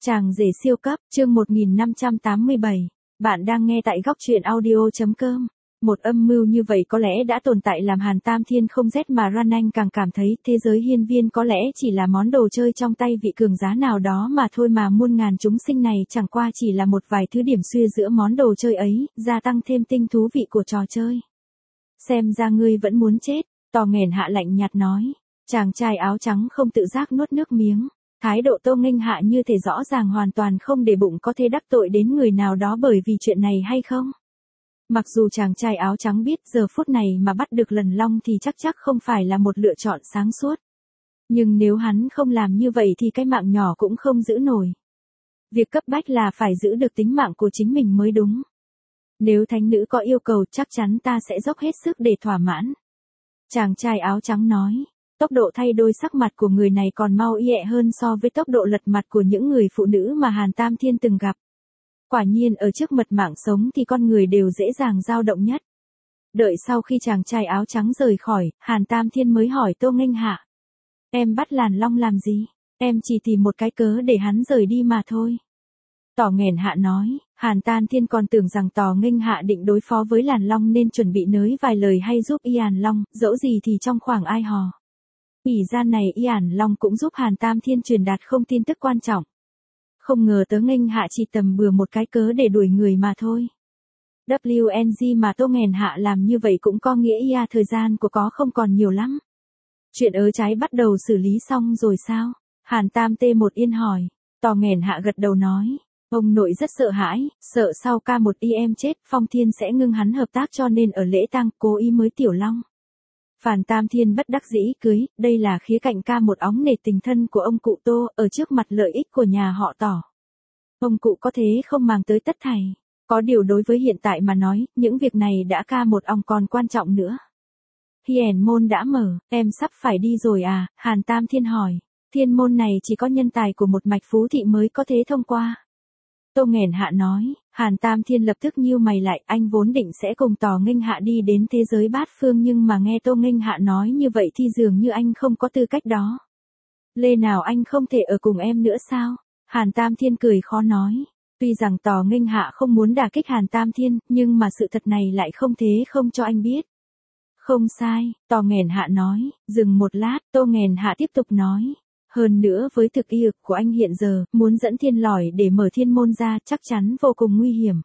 Chàng rể siêu cấp, chương 1587. Bạn đang nghe tại góc truyện audio.com. Một âm mưu như vậy có lẽ đã tồn tại làm Hàn Tam Thiên không rét mà run, anh càng cảm thấy thế giới hiên viên có lẽ chỉ là món đồ chơi trong tay vị cường giá nào đó mà thôi, mà muôn ngàn chúng sinh này chẳng qua chỉ là một vài thứ điểm xuyên giữa món đồ chơi ấy, gia tăng thêm tinh thú vị của trò chơi. Xem ra ngươi vẫn muốn chết, Tò Nghèn Hạ lạnh nhạt nói. Chàng trai áo trắng không tự giác nuốt nước miếng. Thái độ Tô Nghênh Hạ như thể rõ ràng hoàn toàn không để bụng có thể đắc tội đến người nào đó bởi vì chuyện này hay không. Mặc dù chàng trai áo trắng biết giờ phút này mà bắt được Lần Long thì chắc không phải là một lựa chọn sáng suốt. Nhưng nếu hắn không làm như vậy thì cái mạng nhỏ cũng không giữ nổi. Việc cấp bách là phải giữ được tính mạng của chính mình mới đúng. Nếu thánh nữ có yêu cầu chắc chắn ta sẽ dốc hết sức để thỏa mãn. Chàng trai áo trắng nói. Tốc độ thay đổi sắc mặt của người này còn mau nhẹ hơn so với tốc độ lật mặt của những người phụ nữ mà Hàn Tam Thiên từng gặp. Quả nhiên ở trước mật mạng sống thì con người đều dễ dàng dao động nhất. Đợi sau khi chàng trai áo trắng rời khỏi, Hàn Tam Thiên mới hỏi Tô Nghênh Hạ. Em bắt Làn Long làm gì? Em chỉ tìm một cái cớ để hắn rời đi mà thôi. Tò Nghèn Hạ nói, Hàn Tam Thiên còn tưởng rằng Tò Nghênh Hạ định đối phó với Làn Long nên chuẩn bị nới vài lời hay giúp Làn Long, dẫu gì thì trong khoảng ai hò. Ỷ gian này Làn Long cũng giúp Hàn Tam Thiên truyền đạt không tin tức quan trọng. Không ngờ Tớ Nghênh Hạ chỉ tầm bừa một cái cớ để đuổi người mà thôi. WNG mà Tô Nghèn Hạ làm như vậy cũng có nghĩa thời gian của có không còn nhiều lắm. Chuyện ớ trái bắt đầu xử lý xong rồi sao? Hàn Tam T1 Yên hỏi. Tò Nghèn Hạ gật đầu nói. Ông nội rất sợ hãi, sợ sau ca một em chết Phong Thiên sẽ ngưng hắn hợp tác cho nên ở lễ tang cố ý mới Tiểu Long. Phàn Tam Thiên bất đắc dĩ cưới, đây là khía cạnh ca một óng nể tình thân của ông cụ Tô, ở trước mặt lợi ích của nhà họ Tỏ. Ông cụ có thế không mang tới tất thảy. Có điều đối với hiện tại mà nói, những việc này đã ca một ong còn quan trọng nữa. Hiển môn đã mở, em sắp phải đi rồi à? Hàn Tam Thiên hỏi. Thiên môn này chỉ có nhân tài của một mạch phú thị mới có thế thông qua. Tô Nghèn Hạ nói. Hàn Tam Thiên lập tức nhíu mày lại, anh vốn định sẽ cùng Tò Nghênh Hạ đi đến thế giới bát phương nhưng mà nghe Tô Nghênh Hạ nói như vậy thì dường như anh không có tư cách đó. Lẽ nào anh không thể ở cùng em nữa sao? Hàn Tam Thiên cười khó nói. Tuy rằng Tò Nghênh Hạ không muốn đả kích Hàn Tam Thiên, nhưng mà sự thật này lại không thế không cho anh biết. Không sai, Tò Nghèn Hạ nói. Dừng một lát, Tô Nghèn Hạ tiếp tục nói. Hơn nữa với thực lực của anh hiện giờ, muốn dẫn thiên lỏi để mở thiên môn ra chắc chắn vô cùng nguy hiểm.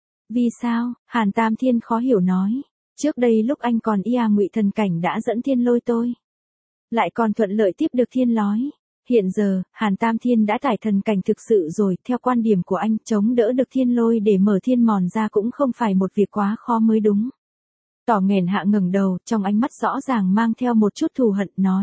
Vì sao? Hàn Tam Thiên khó hiểu nói. Trước đây lúc anh còn Ngụy thần cảnh đã dẫn thiên lôi tôi. Lại còn thuận lợi tiếp được thiên lói. Hiện giờ, Hàn Tam Thiên đã tải thần cảnh thực sự rồi, theo quan điểm của anh chống đỡ được thiên lôi để mở thiên mòn ra cũng không phải một việc quá khó mới đúng. Tò Nghèn Hạ ngẩng đầu, trong ánh mắt rõ ràng mang theo một chút thù hận nói.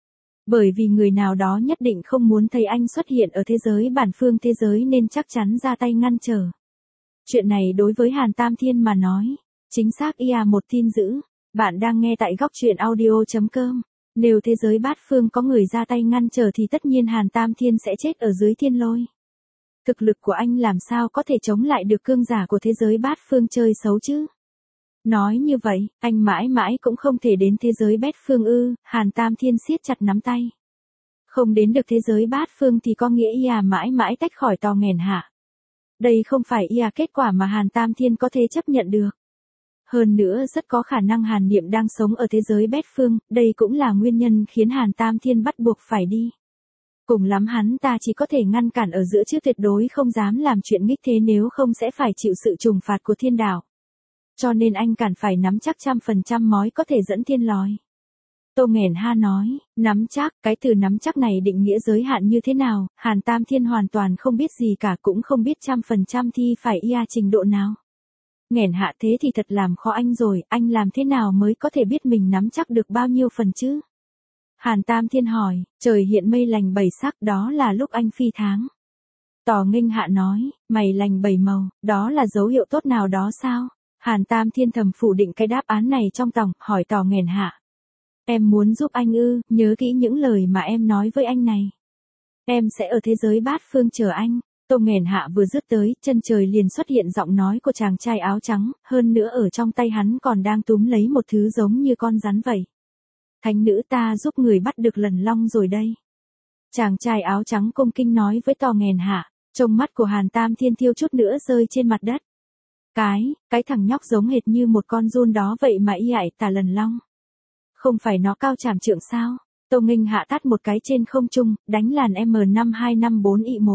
Bởi vì người nào đó nhất định không muốn thấy anh xuất hiện ở thế giới bản phương thế giới nên chắc chắn ra tay ngăn trở. Chuyện này đối với Hàn Tam Thiên mà nói, chính xác một tin dữ. Bạn đang nghe tại góc truyện audio.com. Nếu thế giới bát phương có người ra tay ngăn trở thì tất nhiên Hàn Tam Thiên sẽ chết ở dưới thiên lôi. Thực lực của anh làm sao có thể chống lại được cương giả của thế giới bát phương chơi xấu chứ? Nói như vậy, anh mãi mãi cũng không thể đến thế giới bát phương ư? Hàn Tam Thiên siết chặt nắm tay. Không đến được thế giới bát phương thì có nghĩa mãi mãi tách khỏi Tò Nghèn Hạ. Đây không phải kết quả mà Hàn Tam Thiên có thể chấp nhận được. Hơn nữa rất có khả năng Hàn Niệm đang sống ở thế giới bát phương, đây cũng là nguyên nhân khiến Hàn Tam Thiên bắt buộc phải đi. Cùng lắm hắn ta chỉ có thể ngăn cản ở giữa chứ tuyệt đối không dám làm chuyện nghịch thế, nếu không sẽ phải chịu sự trừng phạt của thiên đạo. Cho nên anh cần phải nắm chắc 100% mới có thể dẫn thiên lói. Tô Nghèn Hạ nói, nắm chắc, cái từ nắm chắc này định nghĩa giới hạn như thế nào? Hàn Tam Thiên hoàn toàn không biết gì cả, cũng không biết 100% thì phải trình độ nào. Nghèn Hạ thế thì thật làm khó anh rồi, anh làm thế nào mới có thể biết mình nắm chắc được bao nhiêu phần chứ? Hàn Tam Thiên hỏi, trời hiện mây lành bảy sắc đó là lúc anh phi tháng. Tò Nghênh Hạ nói, mày lành bảy màu, đó là dấu hiệu tốt nào đó sao? Hàn Tam Thiên thầm phủ định cái đáp án này trong lòng, hỏi Tò Nghèn Hạ. Em muốn giúp anh ư? Nhớ kỹ những lời mà em nói với anh này. Em sẽ ở thế giới bát phương chờ anh. Tô Nghèn Hạ vừa dứt tới, chân trời liền xuất hiện giọng nói của chàng trai áo trắng, hơn nữa ở trong tay hắn còn đang túm lấy một thứ giống như con rắn vậy. Thánh nữ ta giúp người bắt được Lần Long rồi đây. Chàng trai áo trắng cung kinh nói với Tò Nghèn Hạ. Trông mắt của Hàn Tam Thiên thiếu chút nữa rơi trên mặt đất. Cái thằng nhóc giống hệt như một con giun đó vậy mà y ải tả lần long. Không phải nó cao trảm trượng sao? Tô Nghênh Hạ tát một cái trên không trung, đánh làn M5254I1.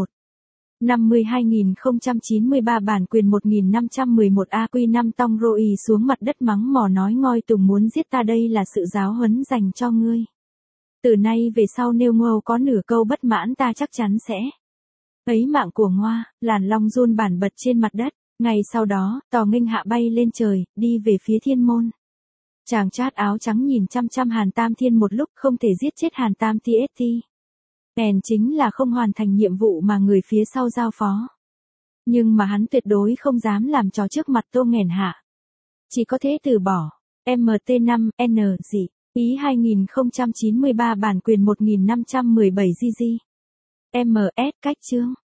52093 bản quyền 1511 AQ5 tong rô ì xuống mặt đất mắng mỏ nói ngoi tùng muốn giết ta, đây là sự giáo huấn dành cho ngươi. Từ nay về sau nếu Ngô có nửa câu bất mãn ta chắc chắn sẽ ấy mạng của Ngoa. Làn long run bản bật trên mặt đất. Ngày sau đó, Tò Nghênh Hạ bay lên trời, đi về phía thiên môn. Chàng chát áo trắng nhìn chăm chăm Hàn Tam Thiên một lúc, không thể giết chết Hàn Tam TST. Bèn chính là không hoàn thành nhiệm vụ mà người phía sau giao phó. Nhưng mà hắn tuyệt đối không dám làm trò trước mặt Tô Nghênh Hạ. Chỉ có thế từ bỏ. MT5, N, dị. Ý 2093 bản quyền 1517 GG. MS, cách chương.